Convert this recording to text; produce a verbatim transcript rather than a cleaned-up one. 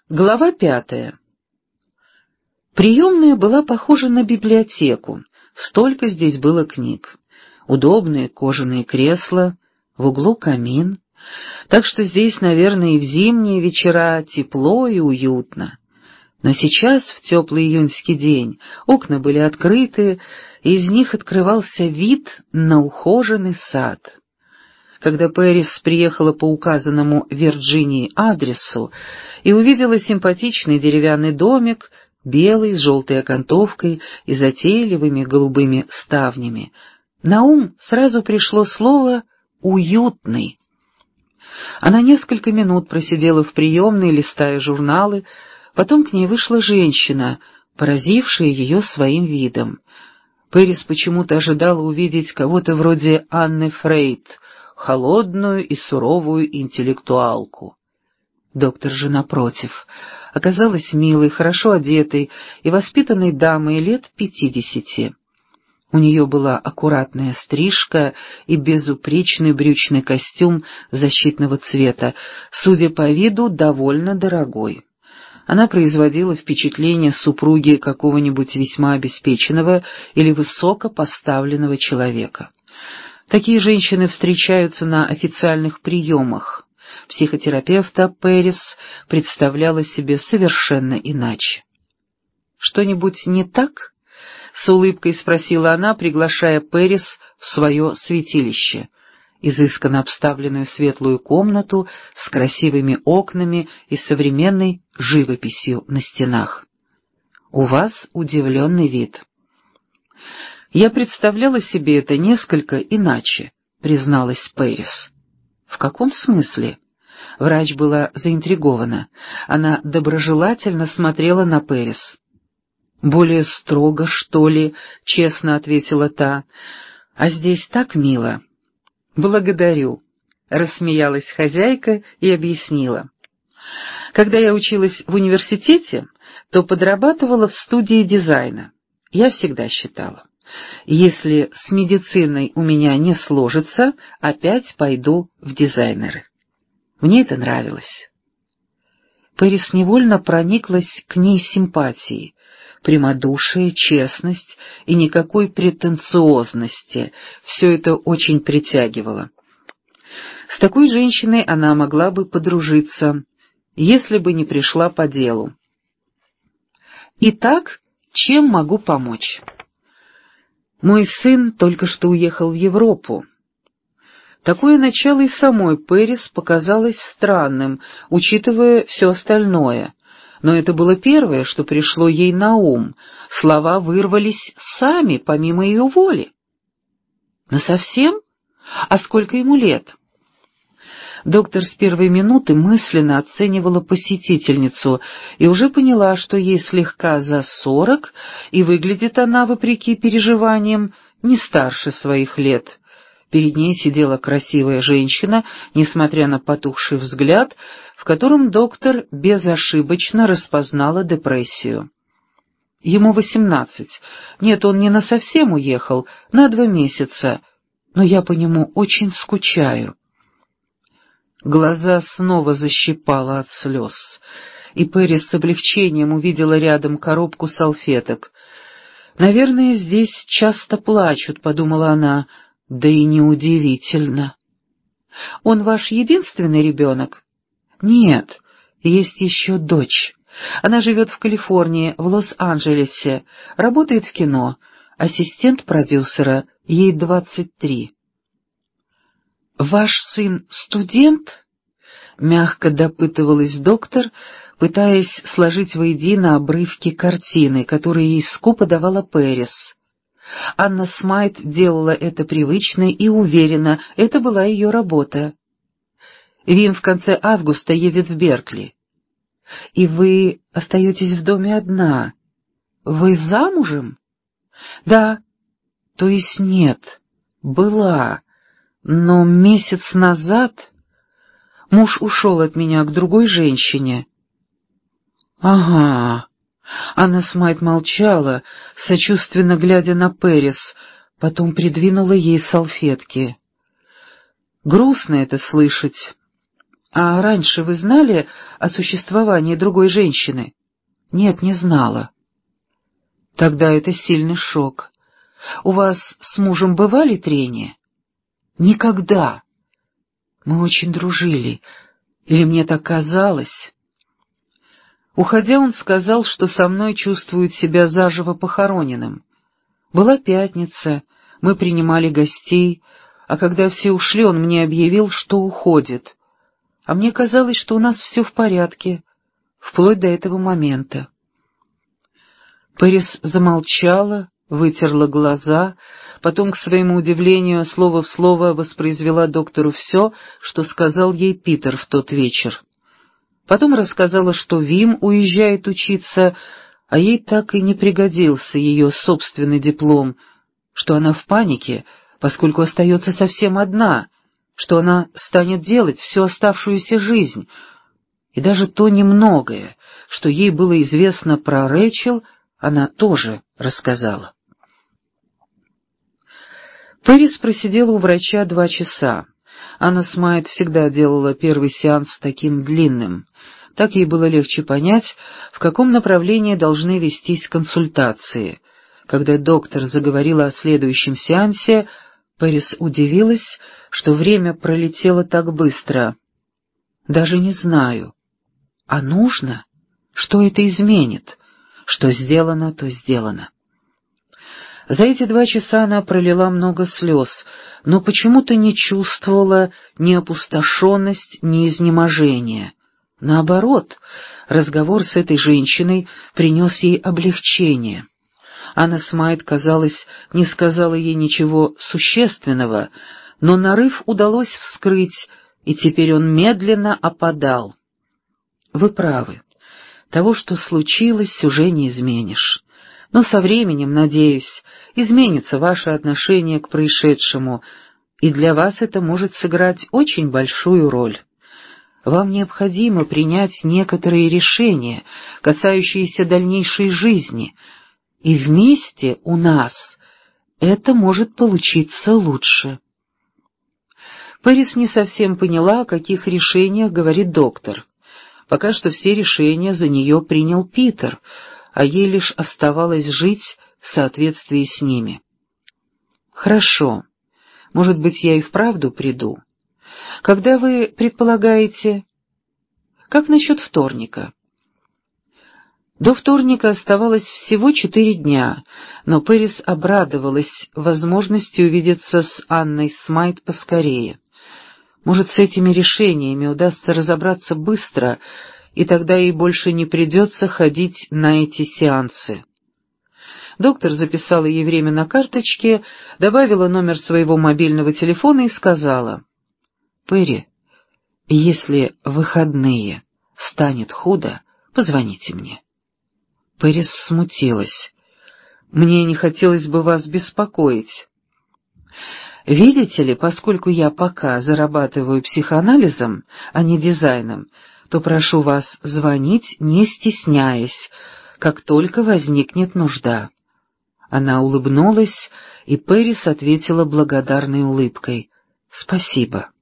Глава пятая. Приемная была похожа на библиотеку, столько здесь было книг. Удобные кожаные кресла, в углу камин, так что здесь, наверное, и в зимние вечера тепло и уютно. Но сейчас, в теплый июньский день, окна были открыты, и из них открывался вид на ухоженный сад. Когда Пэрис приехала по указанному Вирджинии адресу и увидела симпатичный деревянный домик, белый, с желтой окантовкой и затейливыми голубыми ставнями, на ум сразу пришло слово «уютный». Она несколько минут просидела в приемной, листая журналы, потом к ней вышла женщина, поразившая ее своим видом. Пэрис почему-то ожидала увидеть кого-то вроде Анны Фрейд, холодную и суровую интеллектуалку. Доктор же, напротив, оказалась милой, хорошо одетой и воспитанной дамой лет пятидесяти. У нее была аккуратная стрижка и безупречный брючный костюм защитного цвета, судя по виду, довольно дорогой. Она производила впечатление супруги какого-нибудь весьма обеспеченного или высокопоставленного человека. Такие женщины встречаются на официальных приемах. Психотерапевта Пэрис представляла себе совершенно иначе. «Что-нибудь не так?» — с улыбкой спросила она, приглашая Пэрис в свое святилище, изысканно обставленную светлую комнату с красивыми окнами и современной живописью на стенах. «У вас удивленный вид». «Я представляла себе это несколько иначе», — призналась Пэрис. «В каком смысле?» Врач была заинтригована. Она доброжелательно смотрела на Пэрис. «Более строго, что ли?» — честно ответила та. «А здесь так мило». «Благодарю», — рассмеялась хозяйка и объяснила. «Когда я училась в университете, то подрабатывала в студии дизайна. Я всегда считала, если с медициной у меня не сложится, опять пойду в дизайнеры. Мне это нравилось». Пэрис невольно прониклась к ней симпатией. Прямодушие, честность и никакой претенциозности — все это очень притягивало. С такой женщиной она могла бы подружиться, если бы не пришла по делу. «Итак, чем могу помочь?» «Мой сын только что уехал в Европу». Такое начало и самой Пэрис показалось странным, учитывая все остальное. Но это было первое, что пришло ей на ум. Слова вырвались сами, помимо ее воли. «Насовсем? А сколько ему лет?» Доктор с первой минуты мысленно оценивала посетительницу и уже поняла, что ей слегка за сорок, и выглядит она, вопреки переживаниям, не старше своих лет. Перед ней сидела красивая женщина, несмотря на потухший взгляд, в котором доктор безошибочно распознала депрессию. Ему восемнадцать. Нет, он не насовсем уехал, на два месяца, но я по нему очень скучаю. Глаза снова защипало от слез, и Пэрис с облегчением увидела рядом коробку салфеток. «Наверное, здесь часто плачут», — подумала она, — «да и неудивительно». «Он ваш единственный ребенок?» «Нет, есть еще дочь. Она живет в Калифорнии, в Лос-Анджелесе, работает в кино, ассистент продюсера, ей двадцать три». «Ваш сын студент?» — мягко допытывалась доктор, пытаясь сложить воедино обрывки картины, которые ей скупо давала Пэрис. Анна Смайт делала это привычно и уверенно, это была ее работа. Вим в конце августа едет в Беркли. И вы остаетесь в доме одна. Вы замужем? Да. То есть нет, была. Но месяц назад муж ушел от меня к другой женщине. Ага. Анна Смайт молчала, сочувственно глядя на Пэрис, потом придвинула ей салфетки. Грустно это слышать. «А раньше вы знали о существовании другой женщины?» «Нет, не знала». «Тогда это сильный шок. У вас с мужем бывали трения?» «Никогда. Мы очень дружили. Или мне так казалось?» Уходя, он сказал, что со мной чувствует себя заживо похороненным. Была пятница, мы принимали гостей, а когда все ушли, он мне объявил, что уходит. А мне казалось, что у нас все в порядке, вплоть до этого момента. Пэрис замолчала, вытерла глаза, потом, к своему удивлению, слово в слово воспроизвела доктору все, что сказал ей Питер в тот вечер. Потом рассказала, что Вим уезжает учиться, а ей так и не пригодился ее собственный диплом, что она в панике, поскольку остается совсем одна, что она станет делать всю оставшуюся жизнь. И даже то немногое, что ей было известно про Рэйчел, она тоже рассказала. Пэрис просидела у врача два часа. Анна Смайт всегда делала первый сеанс таким длинным. Так ей было легче понять, в каком направлении должны вестись консультации. Когда доктор заговорила о следующем сеансе, Пэрис удивилась, что время пролетело так быстро. «Даже не знаю. А нужно? Что это изменит? Что сделано, то сделано». За эти два часа она пролила много слез, но почему-то не чувствовала ни опустошенность, ни изнеможения. Наоборот, разговор с этой женщиной принес ей облегчение. Анна Смайт, казалось, не сказала ей ничего существенного, но нарыв удалось вскрыть, и теперь он медленно опадал. «Вы правы. Того, что случилось, уже не изменишь. Но со временем, надеюсь, изменится ваше отношение к происшедшему, и для вас это может сыграть очень большую роль. Вам необходимо принять некоторые решения, касающиеся дальнейшей жизни, и вместе у нас это может получиться лучше». Пэрис не совсем поняла, о каких решениях говорит доктор. Пока что все решения за нее принял Питер, а ей лишь оставалось жить в соответствии с ними. «Хорошо. Может быть, я и вправду приду. Когда вы предполагаете? Как насчет вторника?» До вторника оставалось всего четыре дня, но Пэрис обрадовалась возможности увидеться с Анной Смайт поскорее. Может, с этими решениями удастся разобраться быстро, и тогда ей больше не придется ходить на эти сеансы. Доктор записала ей время на карточке, добавила номер своего мобильного телефона и сказала: «Пэри, если в выходные станет худо, позвоните мне». Пэрис смутилась. «Мне не хотелось бы вас беспокоить. Видите ли, поскольку я пока зарабатываю психоанализом, а не дизайном, то прошу вас звонить, не стесняясь, как только возникнет нужда». Она улыбнулась, и Пэрис ответила благодарной улыбкой: «Спасибо».